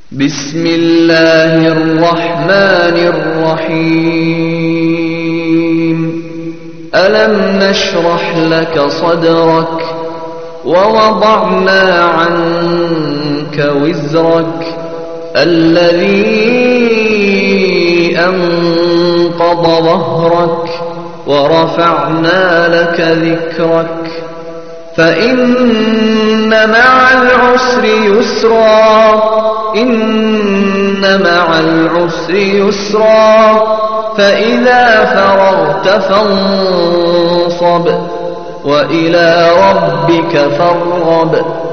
بسم الله الرحمن الرحيم ألم نشرح لك صدرك ووضعنا عنك وزرك الذي أنقض ظهرك ورفعنا لك ذكرك فإن مع العسر يسرا إن مع العسر يسرا فإذا فرغت فانصب وإلى ربك فارغب